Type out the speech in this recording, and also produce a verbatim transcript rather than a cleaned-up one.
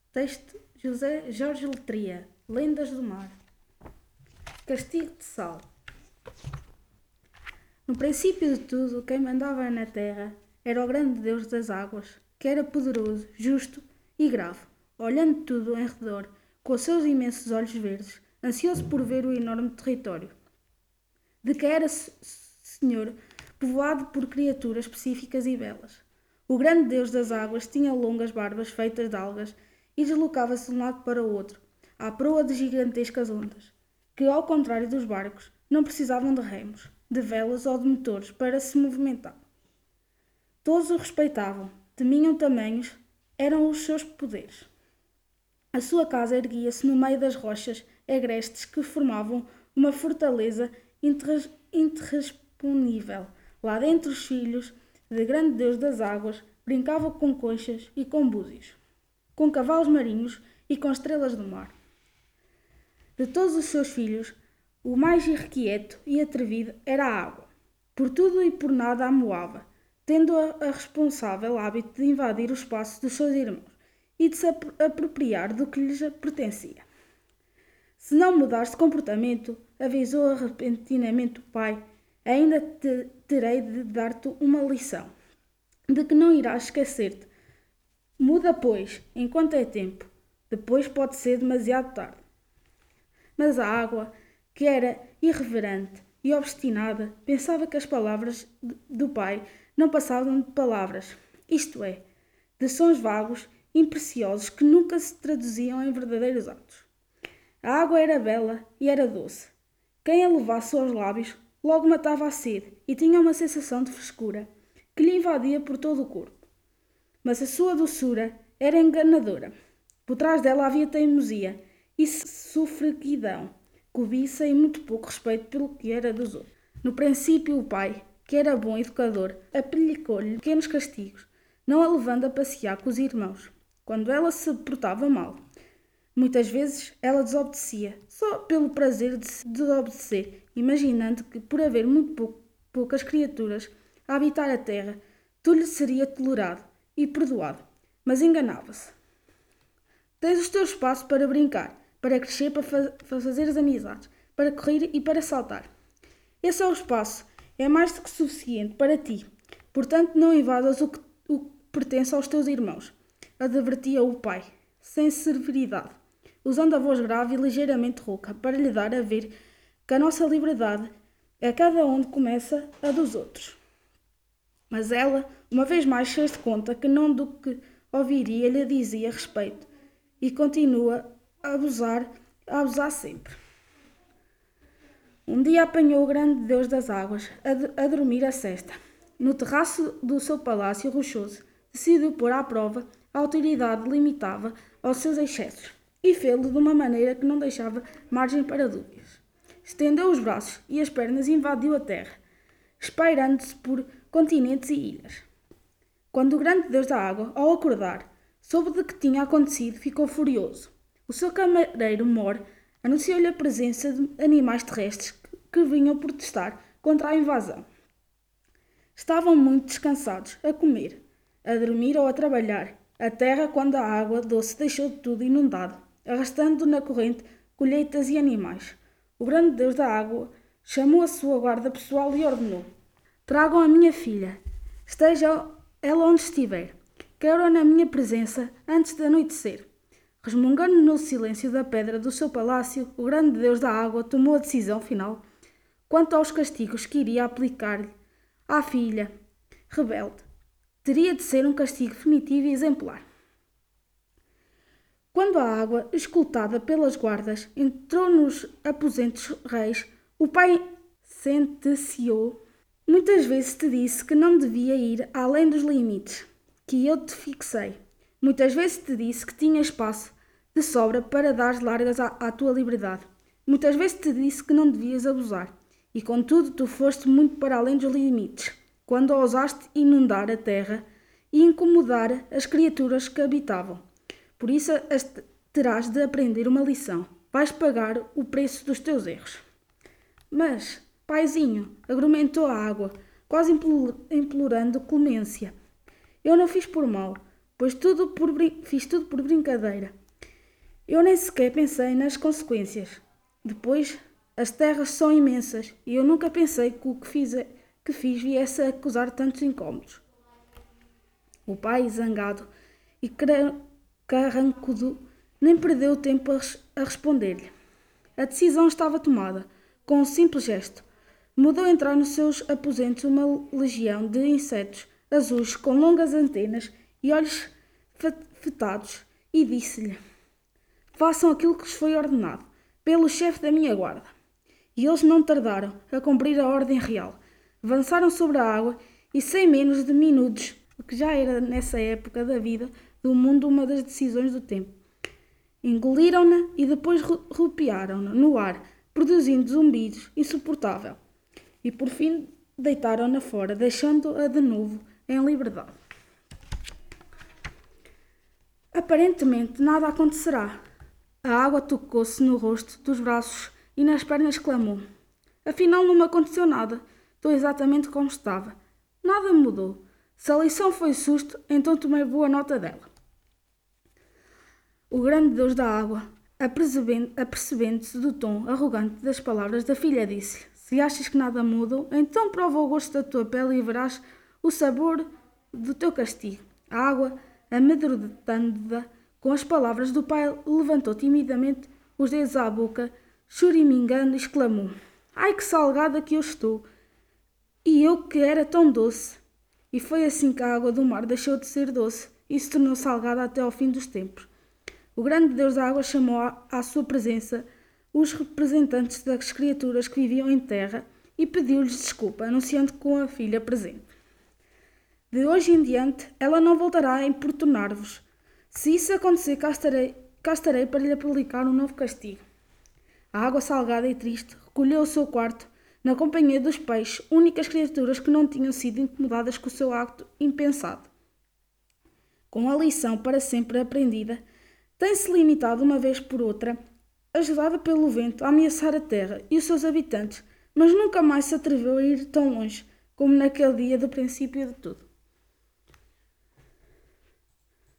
Texto José Jorge Letria. Lendas do Mar. Castigo de Sal. No princípio de tudo, quem mandava na terra era o grande Deus das águas, que era poderoso, justo e grave, olhando tudo em redor, com os seus imensos olhos verdes, ansioso por ver o enorme território, de que era senhor, povoado por criaturas específicas e belas. O grande Deus das águas tinha longas barbas feitas de algas e deslocava-se de um lado para o outro, à proa de gigantescas ondas, que, ao contrário dos barcos, não precisavam de remos, de velas ou de motores para se movimentar. Todos o respeitavam, temiam tamanhos, eram os seus poderes. A sua casa erguia-se no meio das rochas agrestes que formavam uma fortaleza intransponível. Lá dentro os filhos de grande Deus das águas brincavam com conchas e com búzios, com cavalos marinhos e com estrelas do mar. De todos os seus filhos, o mais irrequieto e atrevido era a água. Por tudo e por nada a amoava, tendo a, a responsável hábito de invadir o espaço dos seus irmãos e de se apropriar do que lhes pertencia. Se não mudares de comportamento, avisou repentinamente o pai, ainda te, terei de dar-te uma lição, de que não irás esquecer-te. Muda, pois, enquanto é tempo, depois pode ser demasiado tarde. Mas a água, que era irreverente e obstinada, pensava que as palavras do pai não passavam de palavras, isto é, de sons vagos, impreciosos que nunca se traduziam em verdadeiros atos. A água era bela e era doce. Quem a levasse aos lábios logo matava a sede e tinha uma sensação de frescura que lhe invadia por todo o corpo. Mas a sua doçura era enganadora. Por trás dela havia teimosia e sofreguidão, cobiça e muito pouco respeito pelo que era dos outros. No princípio, o pai, que era bom educador, aplicou-lhe pequenos castigos, não a levando a passear com os irmãos, quando ela se portava mal. Muitas vezes ela desobedecia, só pelo prazer de se desobedecer, imaginando que, por haver muito pou- poucas criaturas a habitar a terra, tudo lhe seria tolerado e perdoado. Mas enganava-se. Tens os teus espaços para brincar, para crescer, para, fa- para fazeres amizades, para correr e para saltar. Esse é o espaço, é mais do que suficiente para ti. Portanto, não invadas o que, o que pertence aos teus irmãos, advertia o pai, sem severidade, usando a voz grave e ligeiramente rouca, para lhe dar a ver que a nossa liberdade é cada onde começa a dos outros. Mas ela, uma vez mais, fez de conta que não do que ouviria lhe dizia respeito, e continua a abusar, a abusar sempre. Um dia apanhou o grande Deus das águas a, de, a dormir a cesta. No terraço do seu palácio rochoso, decidiu pôr à prova a autoridade limitada aos seus excessos e fê-lo de uma maneira que não deixava margem para dúvidas. Estendeu os braços e as pernas e invadiu a terra, espairando-se por continentes e ilhas. Quando o grande Deus da água, ao acordar, soube de que tinha acontecido, ficou furioso. O seu camareiro Mor anunciou-lhe a presença de animais terrestres que, que vinham protestar contra a invasão. Estavam muito descansados, a comer, a dormir ou a trabalhar, a terra quando a água doce deixou de tudo inundado, arrastando na corrente colheitas e animais. O grande Deus da água chamou a sua guarda pessoal e ordenou: tragam a minha filha, esteja ela onde estiver. Quero-a na minha presença antes de anoitecer. Resmungando no silêncio da pedra do seu palácio, o grande Deus da água tomou a decisão final quanto aos castigos que iria aplicar-lhe à filha rebelde. Teria de ser um castigo definitivo e exemplar. Quando a água, escoltada pelas guardas, entrou nos aposentos reis, o pai sentenciou: muitas vezes te disse que não devia ir além dos limites que eu te fixei. Muitas vezes te disse que tinha espaço de sobra para dar largas à, à tua liberdade. Muitas vezes te disse que não devias abusar. E contudo tu foste muito para além dos limites, quando ousaste inundar a terra e incomodar as criaturas que habitavam. Por isso terás de aprender uma lição. Vais pagar o preço dos teus erros. Mas, paizinho, argumentou a água, quase implorando clemência, eu não fiz por mal. pois tudo por brin- fiz tudo por brincadeira. Eu nem sequer pensei nas consequências. Depois, as terras são imensas e eu nunca pensei que o que fiz, que fiz viesse a causar tantos incômodos. O pai, zangado e cra- carrancudo, nem perdeu tempo a, res- a responder-lhe. A decisão estava tomada. Com um simples gesto, mandou entrar nos seus aposentos uma legião de insetos azuis com longas antenas e olhos fetados e disse-lhe: façam aquilo que lhes foi ordenado, pelo chefe da minha guarda. E eles não tardaram a cumprir a ordem real. Avançaram sobre a água e, sem menos de minutos, o que já era nessa época da vida do mundo uma das decisões do tempo, engoliram-na e depois rodearam-na no ar, produzindo zumbidos insuportável. E por fim deitaram-na fora, deixando-a de novo em liberdade. Aparentemente nada acontecerá. A água tocou-se no rosto, dos braços e nas pernas, clamou: afinal não me aconteceu nada. Estou exatamente como estava. Nada mudou. Se a lição foi susto, então tomei boa nota dela. O grande Deus da água, apercebendo-se do tom arrogante das palavras da filha, disse-lhe: se achas que nada mudou, então prova o gosto da tua pele e verás o sabor do teu castigo. A água, amedrontando-a com as palavras do pai, levantou timidamente os dedos à boca, choramingando, e exclamou: ai, que salgada que eu estou! E eu que era tão doce! E foi assim que a água do mar deixou de ser doce e se tornou salgada até ao fim dos tempos. O grande Deus da água chamou à sua presença os representantes das criaturas que viviam em terra e pediu-lhes desculpa, anunciando com a filha presente: de hoje em diante ela não voltará a importunar-vos. Se isso acontecer, cá estarei, cá estarei para lhe aplicar um novo castigo. A água salgada e triste recolheu ao seu quarto, na companhia dos peixes, únicas criaturas que não tinham sido incomodadas com o seu acto impensado. Com a lição para sempre aprendida, tem-se limitado uma vez por outra, ajudada pelo vento, a ameaçar a terra e os seus habitantes, mas nunca mais se atreveu a ir tão longe como naquele dia do princípio de tudo.